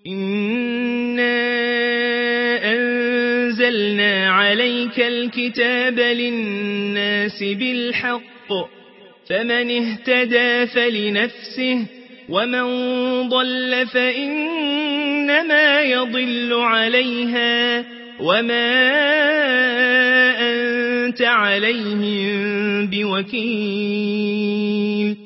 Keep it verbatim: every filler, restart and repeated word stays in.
إنا أنزلنا عليك الكتاب للناس بالحق فمن اهتدى فلنفسه ومن ضل فإنما يضل عليها وما أنت عليهم بوكيل